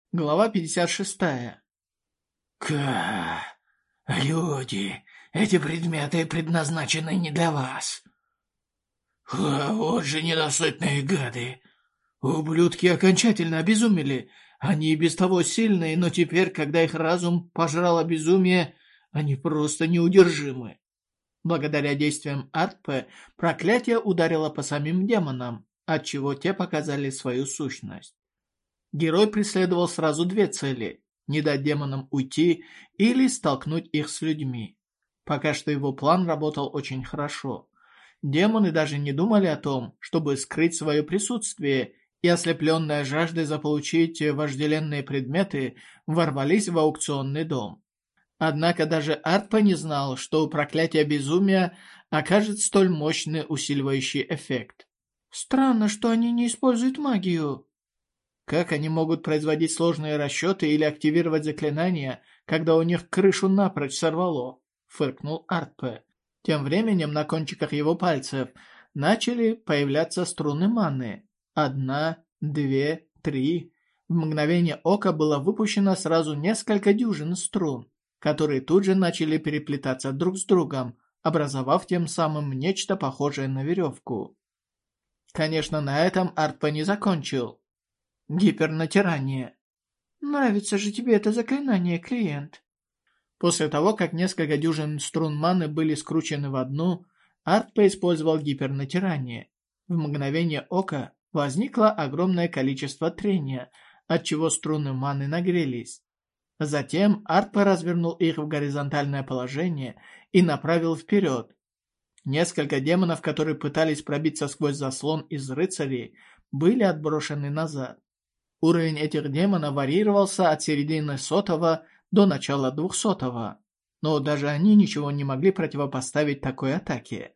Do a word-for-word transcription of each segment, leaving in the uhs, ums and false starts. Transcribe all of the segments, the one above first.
Глава пятьдесят шесть. Ка, люди, эти предметы предназначены не для вас. А вот же ненасытные гады. Ублюдки окончательно обезумели. Они и без того сильные, но теперь, когда их разум пожрало безумие, они просто неудержимы. Благодаря действиям Артпе, проклятие ударило по самим демонам, отчего те показали свою сущность. Герой преследовал сразу две цели – не дать демонам уйти или столкнуть их с людьми. Пока что его план работал очень хорошо. Демоны даже не думали о том, чтобы скрыть свое присутствие, и ослепленные жаждой заполучить вожделенные предметы ворвались в аукционный дом. Однако даже Артпа не знал, что у проклятия безумия окажет столь мощный усиливающий эффект. Странно, что они не используют магию. Как они могут производить сложные расчеты или активировать заклинания, когда у них крышу напрочь сорвало? Фыркнул Артпе. Тем временем на кончиках его пальцев начали появляться струны маны. Одна, две, три. В мгновение ока было выпущено сразу несколько дюжин струн, которые тут же начали переплетаться друг с другом, образовав тем самым нечто похожее на веревку. Конечно, на этом Артпе не закончил. Гипернатирание. Нравится же тебе это заклинание, клиент. После того, как несколько дюжин струн маны были скручены в одну, Артпе использовал гипернатирание. В мгновение ока возникло огромное количество трения, отчего струны маны нагрелись. Затем Артпе развернул их в горизонтальное положение и направил вперед. Несколько демонов, которые пытались пробиться сквозь заслон из рыцарей, были отброшены назад. Уровень этих демонов варьировался от середины сотого до начала двухсотого, но даже они ничего не могли противопоставить такой атаке.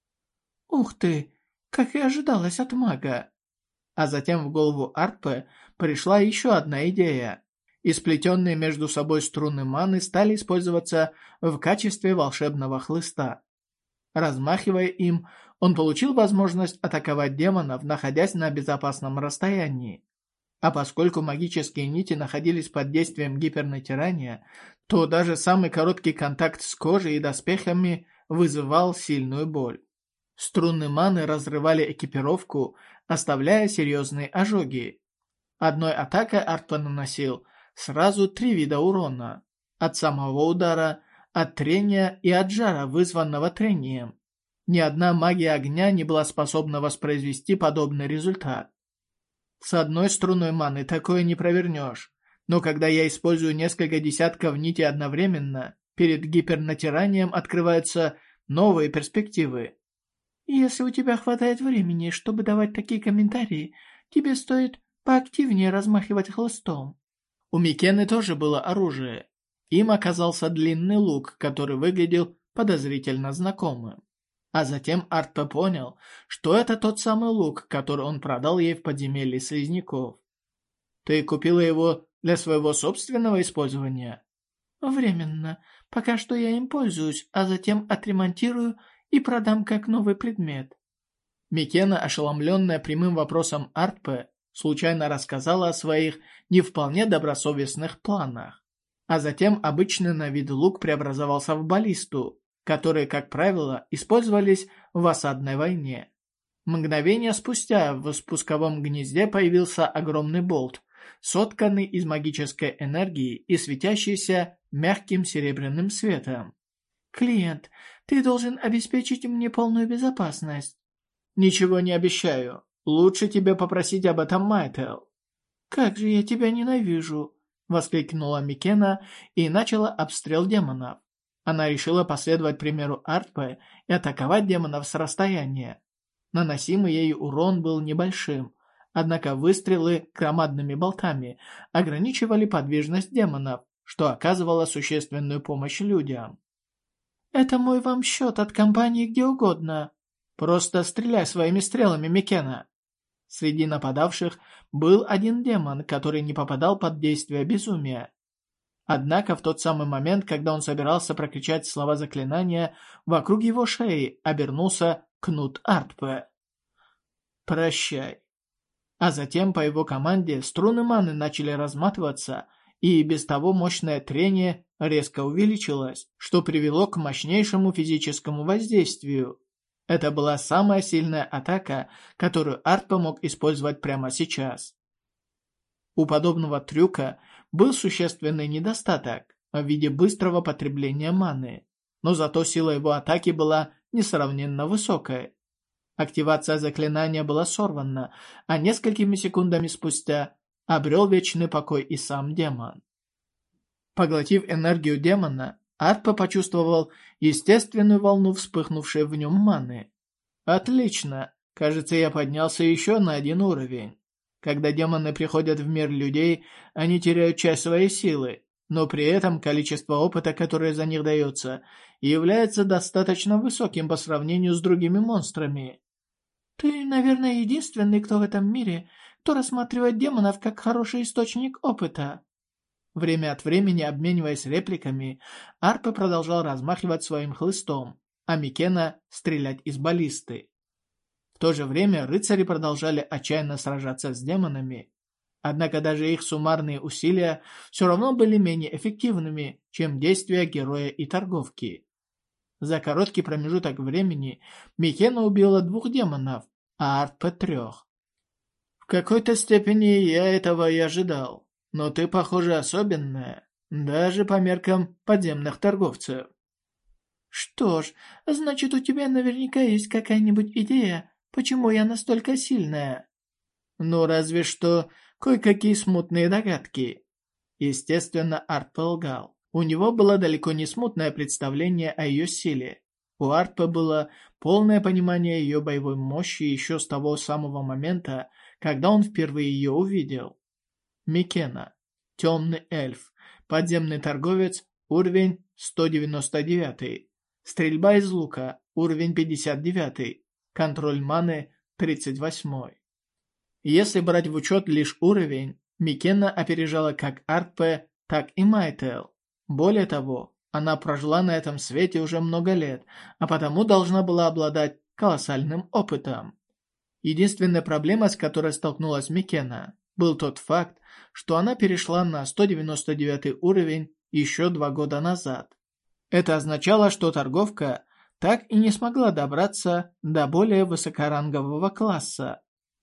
Ух ты, как и ожидалось от мага. А затем в голову Артпе пришла еще одна идея. И сплетенные между собой струны маны стали использоваться в качестве волшебного хлыста. Размахивая им, он получил возможность атаковать демонов, находясь на безопасном расстоянии. А поскольку магические нити находились под действием гипернатирания, то даже самый короткий контакт с кожей и доспехами вызывал сильную боль. Струны маны разрывали экипировку, оставляя серьезные ожоги. Одной атакой Артпе наносил сразу три вида урона. От самого удара, от трения и от жара, вызванного трением. Ни одна магия огня не была способна воспроизвести подобный результат. С одной струной маны такое не провернешь, но когда я использую несколько десятков нитей одновременно, перед гипернатиранием открываются новые перспективы. Если у тебя хватает времени, чтобы давать такие комментарии, тебе стоит поактивнее размахивать хлыстом. У Микены тоже было оружие. Им оказался длинный лук, который выглядел подозрительно знакомым. А затем Артпе понял, что это тот самый лук, который он продал ей в подземелье слизняков. «Ты купила его для своего собственного использования?» «Временно. Пока что я им пользуюсь, а затем отремонтирую и продам как новый предмет». Микена, ошеломленная прямым вопросом Артпе, случайно рассказала о своих не вполне добросовестных планах. А затем обычный на вид лук преобразовался в баллисту, которые, как правило, использовались в осадной войне. Мгновение спустя в спусковом гнезде появился огромный болт, сотканный из магической энергии и светящийся мягким серебряным светом. «Клиент, ты должен обеспечить мне полную безопасность». «Ничего не обещаю. Лучше тебе попросить об этом Майтел». «Как же я тебя ненавижу!» — воскликнула Микена и начала обстрел демонов. Она решила последовать примеру Артпе и атаковать демонов с расстояния. Наносимый ей урон был небольшим, однако выстрелы громадными болтами ограничивали подвижность демонов, что оказывало существенную помощь людям. «Это мой вам счет от компании где угодно. Просто стреляй своими стрелами, Микена». Среди нападавших был один демон, который не попадал под действие безумия. Однако в тот самый момент, когда он собирался прокричать слова заклинания, вокруг его шеи обернулся кнут Артпе. «Прощай». А затем по его команде струны маны начали разматываться, и без того мощное трение резко увеличилось, что привело к мощнейшему физическому воздействию. Это была самая сильная атака, которую Артпа мог использовать прямо сейчас. У подобного трюка был существенный недостаток в виде быстрого потребления маны, но зато сила его атаки была несравненно высокой. Активация заклинания была сорвана, а несколькими секундами спустя обрел вечный покой и сам демон. Поглотив энергию демона, Артпа почувствовал естественную волну вспыхнувшей в нем маны. Отлично, кажется, я поднялся еще на один уровень. Когда демоны приходят в мир людей, они теряют часть своей силы, но при этом количество опыта, которое за них дается, является достаточно высоким по сравнению с другими монстрами. Ты, наверное, единственный, кто в этом мире, кто рассматривает демонов как хороший источник опыта. Время от времени, обмениваясь репликами, Артпа продолжал размахивать своим хлыстом, а Микена стрелять из баллисты. В то же время рыцари продолжали отчаянно сражаться с демонами, однако даже их суммарные усилия все равно были менее эффективными, чем действия героя и торговки. За короткий промежуток времени Микена убила двух демонов, а Артпа трех. В какой-то степени я этого и ожидал, но ты, похоже, особенная, даже по меркам подземных торговцев. Что ж, значит, у тебя наверняка есть какая-нибудь идея, почему я настолько сильная? Ну, разве что кое-какие смутные догадки. Естественно, Артпа лгал. У него было далеко не смутное представление о ее силе. У Артпы было полное понимание ее боевой мощи еще с того самого момента, когда он впервые ее увидел. Микена. Темный эльф. Подземный торговец. Уровень сто девяносто девять. Стрельба из лука. Уровень пятьдесят девять. Контроль маны тридцать восемь. Если брать в учет лишь уровень, Микена опережала как Артпе, так и Майтел. Более того, она прожила на этом свете уже много лет, а потому должна была обладать колоссальным опытом. Единственная проблема, с которой столкнулась Микена, был тот факт, что она перешла на сто девяносто девятый уровень еще два года назад. Это означало, что торговка так и не смогла добраться до более высокорангового класса.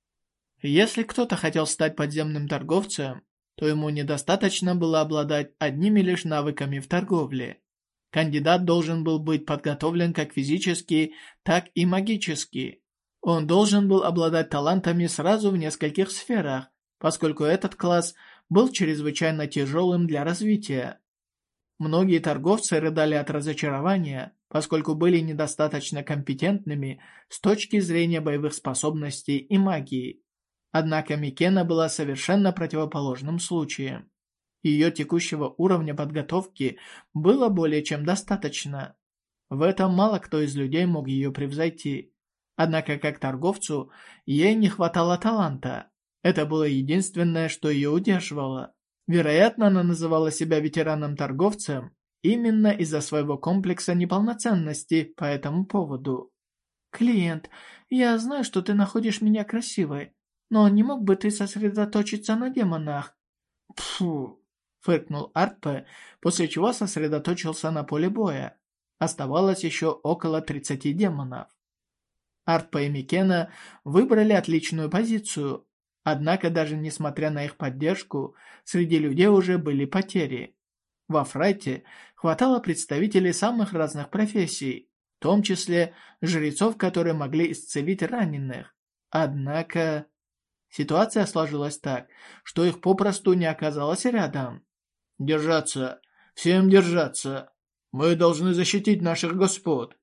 Если кто-то хотел стать подземным торговцем, то ему недостаточно было обладать одними лишь навыками в торговле. Кандидат должен был быть подготовлен как физически, так и магически. Он должен был обладать талантами сразу в нескольких сферах, поскольку этот класс был чрезвычайно тяжелым для развития. Многие торговцы рыдали от разочарования, поскольку были недостаточно компетентными с точки зрения боевых способностей и магии. Однако Микена была совершенно противоположным случаем. Ее текущего уровня подготовки было более чем достаточно. В этом мало кто из людей мог ее превзойти. Однако как торговцу ей не хватало таланта. Это было единственное, что ее удерживало. Вероятно, она называла себя ветераном-торговцем именно из-за своего комплекса неполноценности по этому поводу. «Клиент, я знаю, что ты находишь меня красивой, но не мог бы ты сосредоточиться на демонах?» «Пфу!» — фыркнул Артпе, после чего сосредоточился на поле боя. Оставалось еще около тридцати демонов. Артпе и Микена выбрали отличную позицию, однако даже несмотря на их поддержку, среди людей уже были потери. Во Фрайте хватало представителей самых разных профессий, в том числе жрецов, которые могли исцелить раненых. Однако ситуация сложилась так, что их попросту не оказалось рядом. «Держаться! Всем держаться! Мы должны защитить наших господ!»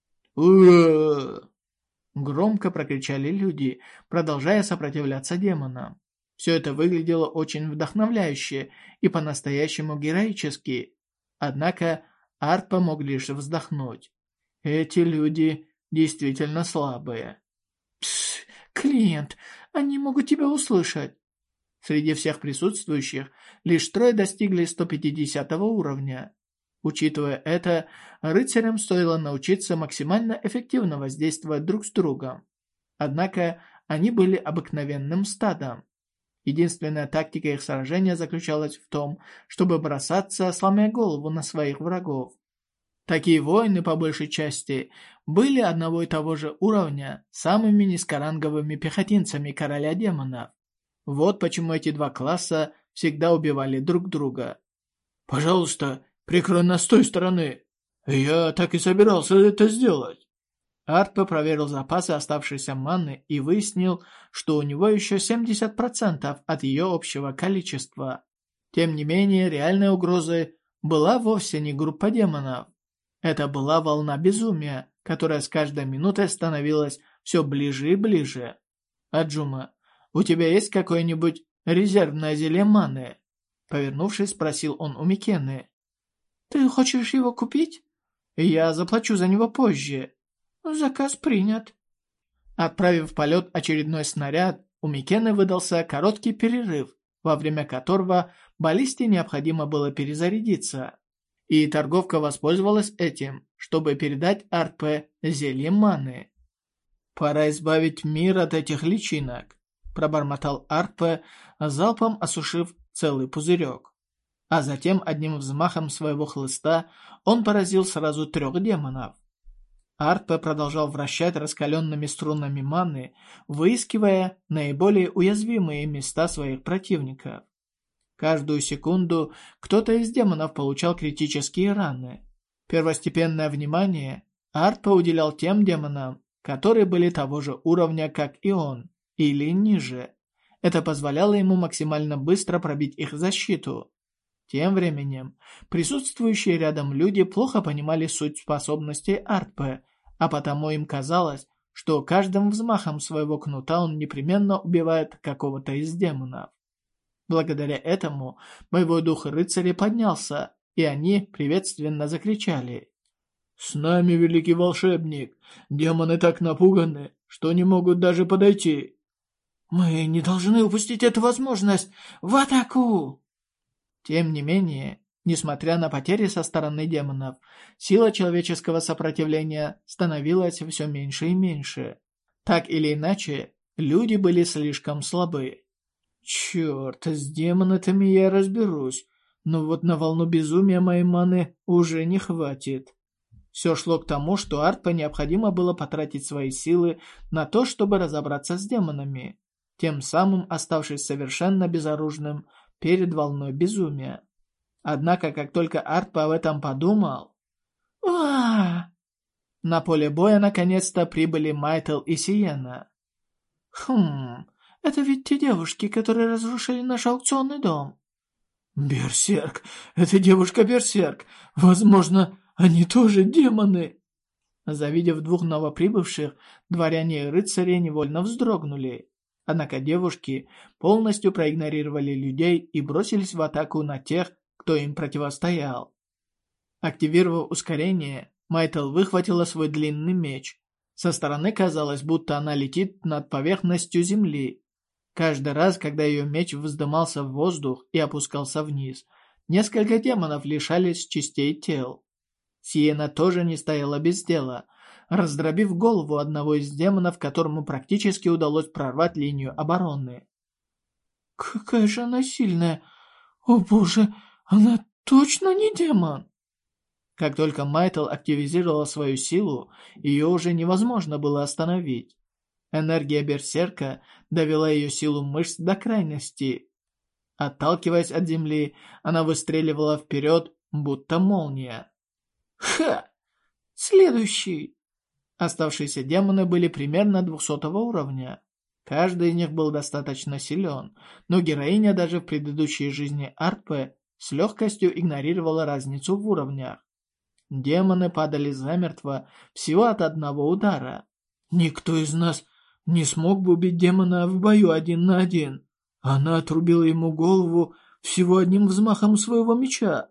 «Ура!» Громко прокричали люди, продолжая сопротивляться демонам. Все это выглядело очень вдохновляюще и по-настоящему героически. Однако Артпа мог лишь вздохнуть. Эти люди действительно слабые. «Псс, клиент, они могут тебя услышать!» Среди всех присутствующих лишь трое достигли сто пятидесятого уровня. Учитывая это, рыцарям стоило научиться максимально эффективно воздействовать друг с другом. Однако они были обыкновенным стадом. Единственная тактика их сражения заключалась в том, чтобы бросаться, сломя голову на своих врагов. Такие воины, по большей части, были одного и того же уровня, самыми низкоранговыми пехотинцами короля демонов. Вот почему эти два класса всегда убивали друг друга. «Пожалуйста, прикрой нас с той стороны. Я так и собирался это сделать». Артпе проверил запасы оставшейся маны и выяснил, что у него еще семьдесят процентов от ее общего количества. Тем не менее, реальной угрозой была вовсе не группа демонов. Это была волна безумия, которая с каждой минутой становилась все ближе и ближе. «Аджума, у тебя есть какое-нибудь резервное зелье маны?» Повернувшись, спросил он у Микены. «Ты хочешь его купить? Я заплачу за него позже». «Заказ принят». Отправив в полет очередной снаряд, у Микены выдался короткий перерыв, во время которого баллисте необходимо было перезарядиться. И торговка воспользовалась этим, чтобы передать Артпе зелье маны. «Пора избавить мир от этих личинок», – пробормотал Артпе, залпом осушив целый пузырек. А затем одним взмахом своего хлыста он поразил сразу трех демонов. Артпе продолжал вращать раскаленными струнами маны, выискивая наиболее уязвимые места своих противников. Каждую секунду кто-то из демонов получал критические раны. Первостепенное внимание Артпе уделял тем демонам, которые были того же уровня, как и он, или ниже. Это позволяло ему максимально быстро пробить их защиту. Тем временем, присутствующие рядом люди плохо понимали суть способностей Артпе, а потому им казалось, что каждым взмахом своего кнута он непременно убивает какого-то из демонов. Благодаря этому боевой дух рыцаря поднялся, и они приветственно закричали: «С нами великий волшебник! Демоны так напуганы, что не могут даже подойти!» «Мы не должны упустить эту возможность! В атаку!» Тем не менее, несмотря на потери со стороны демонов, сила человеческого сопротивления становилась все меньше и меньше. Так или иначе, люди были слишком слабы. Черт, с демонами я разберусь, но вот на волну безумия моей маны уже не хватит. Все шло к тому, что Артпе необходимо было потратить свои силы на то, чтобы разобраться с демонами, тем самым оставшись совершенно безоружным перед волной безумия. Однако, как только Артпе об этом подумал... Уа! На поле боя наконец-то прибыли Майтл и Сиена. Хм, это ведь те девушки, которые разрушили наш аукционный дом. Берсерк, это девушка-берсерк. Возможно, они тоже демоны. Завидев двух новоприбывших, дворяне и рыцари невольно вздрогнули. Однако девушки полностью проигнорировали людей и бросились в атаку на тех, кто им противостоял. Активировав ускорение, Майтл выхватила свой длинный меч. Со стороны казалось, будто она летит над поверхностью земли. Каждый раз, когда ее меч вздымался в воздух и опускался вниз, несколько демонов лишались частей тел. Сиена тоже не стояла без дела, раздробив голову одного из демонов, которому практически удалось прорвать линию обороны. «Какая же она сильная! О боже, она точно не демон!» Как только Майтл активизировала свою силу, ее уже невозможно было остановить. Энергия берсерка довела ее силу мышц до крайности. Отталкиваясь от земли, она выстреливала вперед, будто молния. «Ха! Следующий!» Оставшиеся демоны были примерно двухсотого уровня. Каждый из них был достаточно силен, но героиня даже в предыдущей жизни Артпе с легкостью игнорировала разницу в уровнях. Демоны падали замертво всего от одного удара. Никто из нас не смог бы убить демона в бою один на один. Она отрубила ему голову всего одним взмахом своего меча.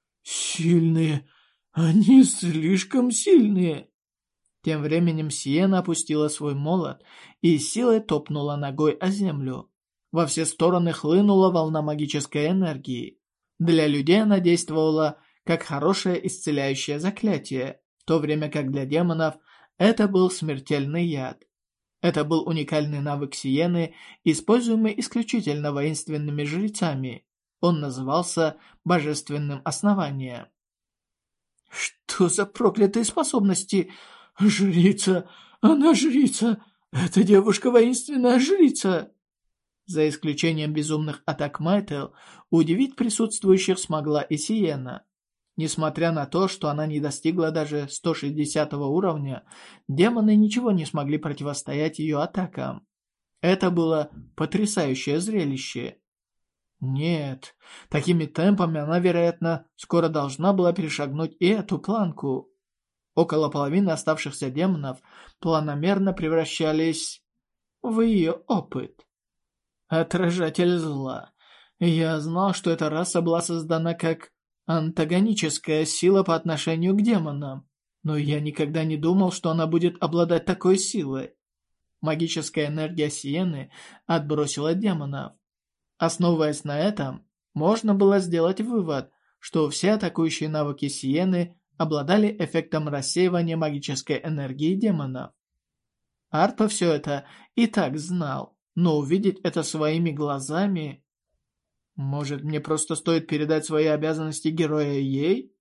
Сильные, они слишком сильные. Тем временем Сиена опустила свой молот и силой топнула ногой о землю. Во все стороны хлынула волна магической энергии. Для людей она действовала как хорошее исцеляющее заклятие, в то время как для демонов это был смертельный яд. Это был уникальный навык Сиены, используемый исключительно воинственными жрецами. Он назывался «Божественным основанием». «Что за проклятые способности? Жрица! Она жрица! Эта девушка воинственная жрица!» За исключением безумных атак Майтел, удивить присутствующих смогла и Сиена. Несмотря на то, что она не достигла даже сто шестидесятого уровня, демоны ничего не смогли противостоять ее атакам. Это было потрясающее зрелище. Нет, такими темпами она, вероятно, скоро должна была перешагнуть и эту планку. Около половины оставшихся демонов планомерно превращались в ее опыт. Отражатель зла. Я знал, что эта раса была создана как антагоническая сила по отношению к демонам, но я никогда не думал, что она будет обладать такой силой. Магическая энергия Сиены отбросила демонов. Основываясь на этом, можно было сделать вывод, что все атакующие навыки Сиены обладали эффектом рассеивания магической энергии демонов. Арпа все это и так знал, но увидеть это своими глазами... Может, мне просто стоит передать свои обязанности героя ей?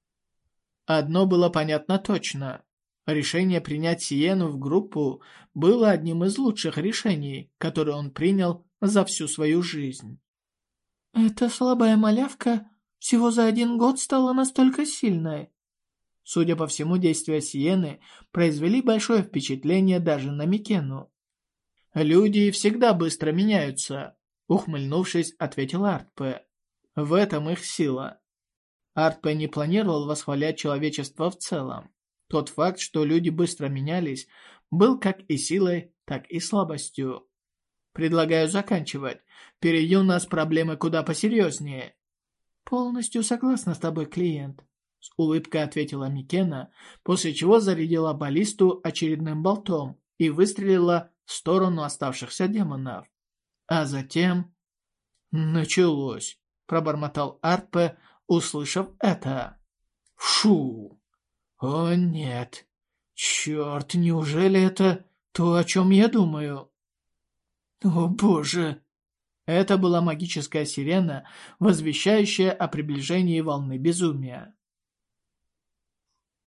Одно было понятно точно. Решение принять Сиену в группу было одним из лучших решений, которые он принял за всю свою жизнь. Эта слабая малявка всего за один год стала настолько сильной. Судя по всему, действия Сиены произвели большое впечатление даже на Микену. Люди всегда быстро меняются. Ухмыльнувшись, ответил Артпе. В этом их сила. Артпе не планировал восхвалять человечество в целом. Тот факт, что люди быстро менялись, был как и силой, так и слабостью. Предлагаю заканчивать. Впереди у нас проблемы куда посерьезнее. Полностью согласна с тобой, клиент. С улыбкой ответила Микена, после чего зарядила баллисту очередным болтом и выстрелила в сторону оставшихся демонов. А затем... «Началось», — пробормотал Артпе, услышав это. «Фу! О нет! Черт, неужели это то, о чем я думаю?» «О боже!» Это была магическая сирена, возвещающая о приближении волны безумия.